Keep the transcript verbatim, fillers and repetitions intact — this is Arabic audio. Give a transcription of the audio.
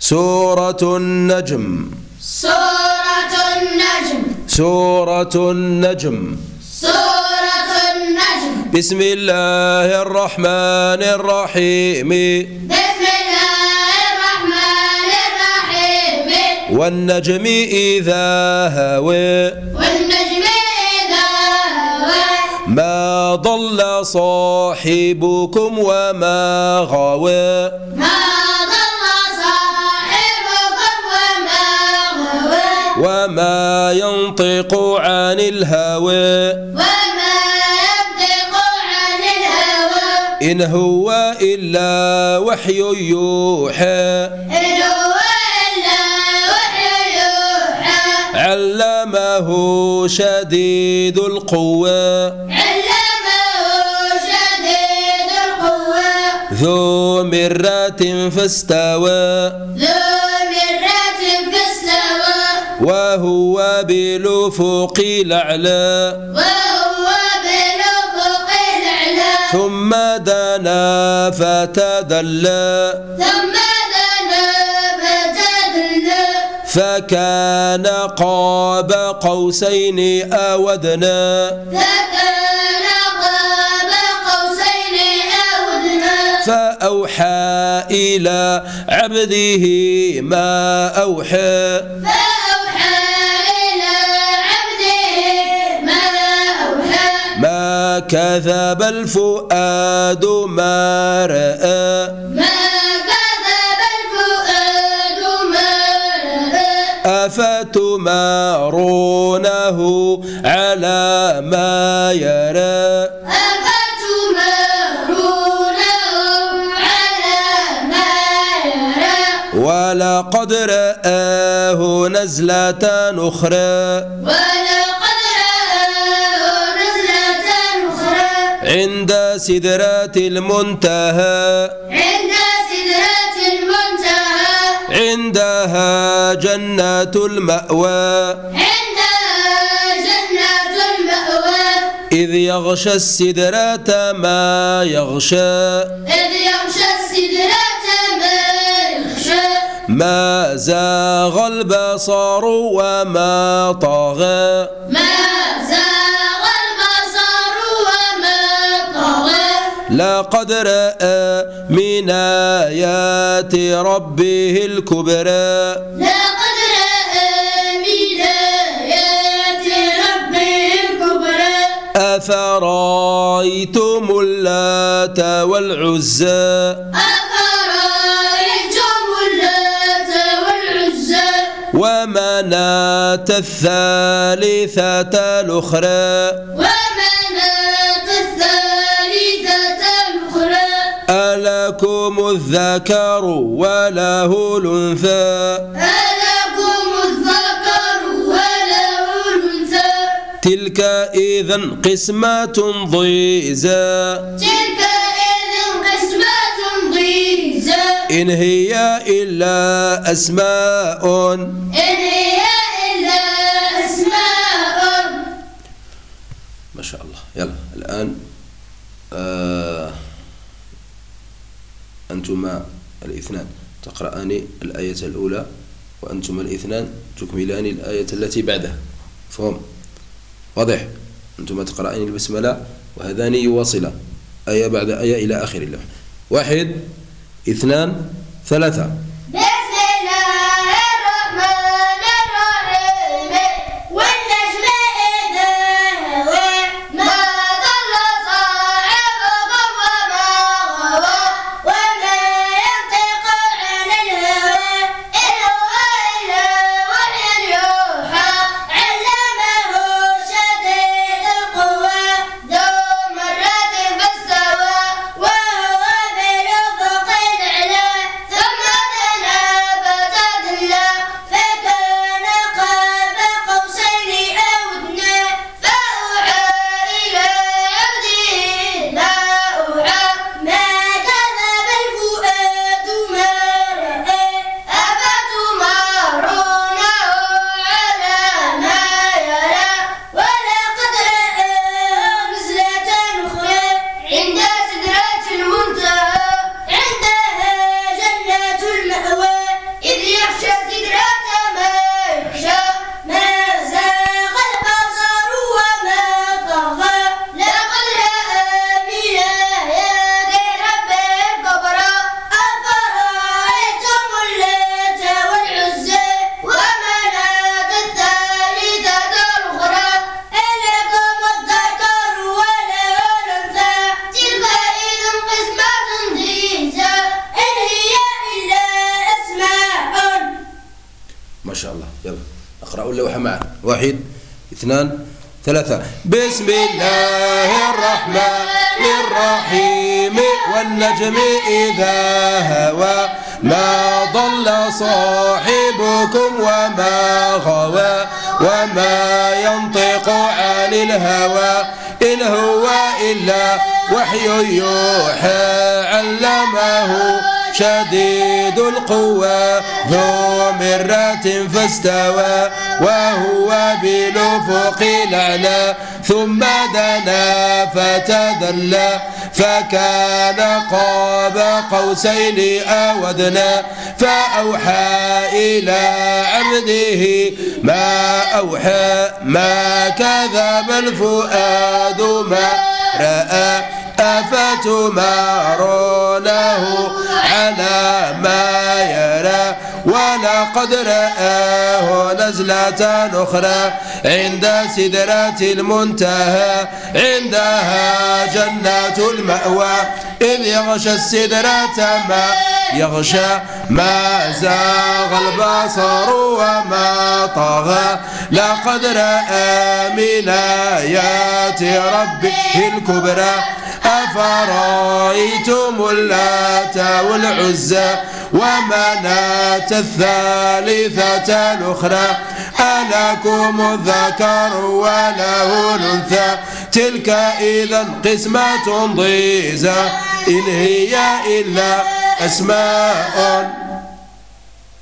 سورة النجم. سورة النجم. سورة النجم. سورة النجم. بسم الله الرحمن الرحيم. بسم الله الرحمن الرحيم. والنجم إذا هوى. والنجم إذا هوى. ما ضل صاحبكم وما غوى. ما ضل صاحبكم وما غوى. وما ينطق عن الهوى. وما ينطق عن الهوى. إن هو إلا وحي يوحى. إن هو إلا وحي يوحى. علمه شديد القوى. علمه شديد القوى. ذو مرة فاستوى. ذو مرة فاستوى. وهو بالأفق الأعلى. وهو بالأفق الأعلى. ثم دنا فتدلى. ثم دنا فتدلى. فكان قاب قوسين أو أدنى. فكان قاب قوسين أو أدنى. فأوحى إلى عبده ما أوحى. فأوحى إلى عبده ما أوحى. ما كذب الفؤاد ما رأى. ما كذب الفؤاد ما رأى. أفتمارونه على ما يرى. أفتمارونهم على ما يرى. ولقد رآه نزلة أخرى. ولقد رآه نزلة أخرى. عند سدرة المنتهى. عند سدرة المنتهى. عندها جنة المأوى. عندها جنة المأوى. إذ يغشى السدرة ما يغشى. إذ يغشى السدرة ما يغشى. ما زاغ البصر وما طغى. ما زاغ البصر وما طغى. لقد رأى من آيات ربه الكبرى. لقد رأى من آيات ربه الكبرى. أفرأيتم اللات والعزى. أفرأيتم اللات والعزى. ومناة الثالثة الأخرى. ومناة الثالثة الأخرى. ألكم الذكر وله الأنثى. ألكم الذكر وله الأنثى. تلك إذا قسمة ضيزى. تلك إذا قسمة ضيزى. إن هي إلا أسماء. إن هي إلا أسماء. ما شاء الله. يلا الآن آه أنتما الاثنان تقرأان الآية الأولى، وأنتما الاثنان تكملان الآية التي بعدها. فهم؟ واضح؟ أنتما تقرأان البسملة وهذان يواصلا آية بعد آية إلى آخر اللوح. واحد، اثنان، ثلاثة. بسم الله الرحمن الرحيم. والنجم إذا هوى. ما ضل صاحبكم وما غوى. وما ينطق عن الهوى. إن هو إلا وحي يوحى. علمه شديد القوى. ذو مرة فاستوى. وهو بالأفق الأعلى. ثم دنا ما شاء الله. يلا اقرأوا اللوحة معنا. واحد اثنان ثلاثة. بسم الله الرحمن الرحيم والنجم إذا هوى ما ضل صاحبكم وما غوى وما ينطق عن الهوى إن هو إلا وحي يوحى علمه شديد القوى ذو مرة فاستوى وهو بالأفق الأعلى ثم دنا فتدلى فكان قاب قوسين أو أدنى فأوحى إلى عبده ما أوحى ما كذب الفؤاد ما رأى أفتمارونه على ما يرى ولقد رآه نزلة أخرى عند سدرة المنتهى عندها جنات المأوى إذ يغشى السدرة ما يغشى ما زاغ البصر وما طغى لقد رأى من آيات ربه الكبرى أفرأيتم اللات والعزى ومناة الثالثة الأخرى ألكم الذكر وله الأنثى تلك إذا قسمة ضيزى إن هي إلا أسماء